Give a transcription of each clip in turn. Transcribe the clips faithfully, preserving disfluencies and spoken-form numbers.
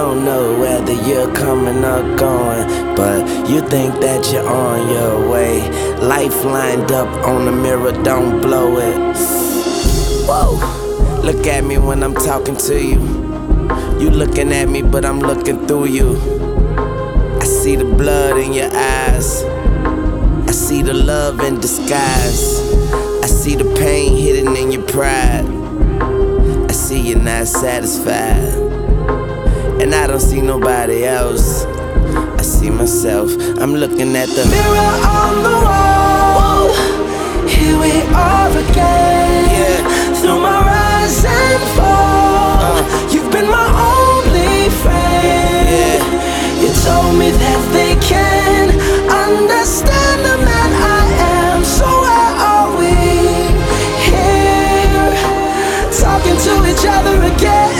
don't know whether you're coming or going, but you think that you're on your way. Life lined up on the mirror, don't blow it. Whoa, look at me when I'm talking to you. You looking at me, but I'm looking through you. I see the blood in your eyes. I see the love in disguise. I see the pain hidden in your pride. I see you're not satisfied, and I don't see nobody else. I see myself. I'm looking at the mirror on the wall. Whoa. Here we are again. Yeah. Through my rise and fall, uh. you've been my only friend. Yeah. You told me that they can understand the man I am. So why are we here, talking to each other again?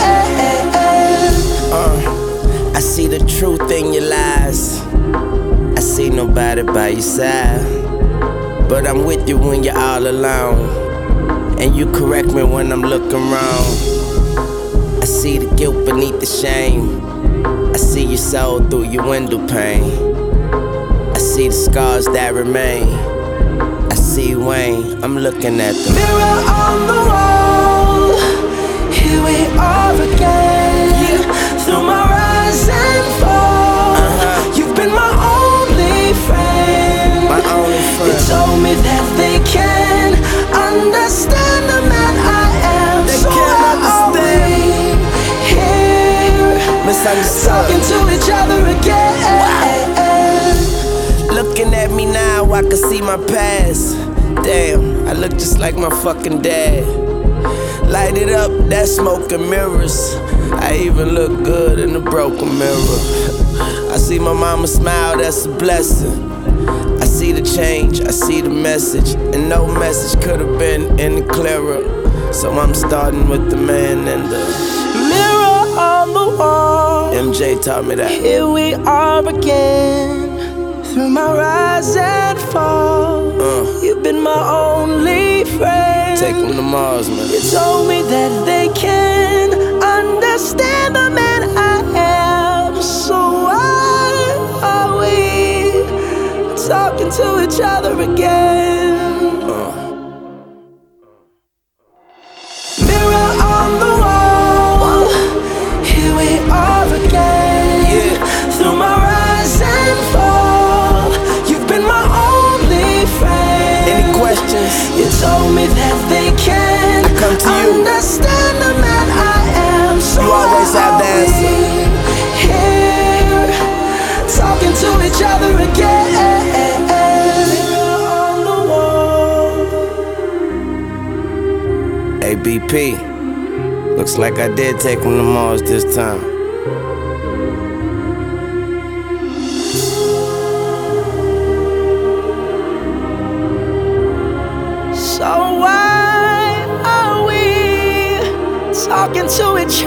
Uh, I see the truth in your lies. I see nobody by your side, but I'm with you when you're all alone, and you correct me when I'm looking wrong. I see the guilt beneath the shame. I see your soul through your window pane. I see the scars that remain. I see Wayne, I'm looking at the mirror on the wall. Here we are again. Yeah. Through my rise and fall, uh-huh. you've been my only friend. My only friend. You told me that they can understand the man I am. They so can't understand. Here, talking to each other again. Wow. Looking at me now, I can see my past. Damn, I look just like my fucking dad. Light it up, that smoke and mirrors. I even look good in the broken mirror. I see my mama smile, that's a blessing. I see the change, I see the message, and no message could have been any clearer. So I'm starting with the man and the mirror on the wall. M J taught me that. Here we are again. Through my rise and fall, uh, you've been my only friend. Take them to Mars, man. You told me that they can understand the man I am. So why are we talking to each other again? Uh. Mirror on the wall. Here we are again. Yeah. Through my rise and fall, you've been my only friend. Any questions? You told me that they can I come to you. understand the man I am. So you always have the answer. Here, talking to each other again. On the wall. A B P. Looks like I did take him to Mars this time. So why are we talking to each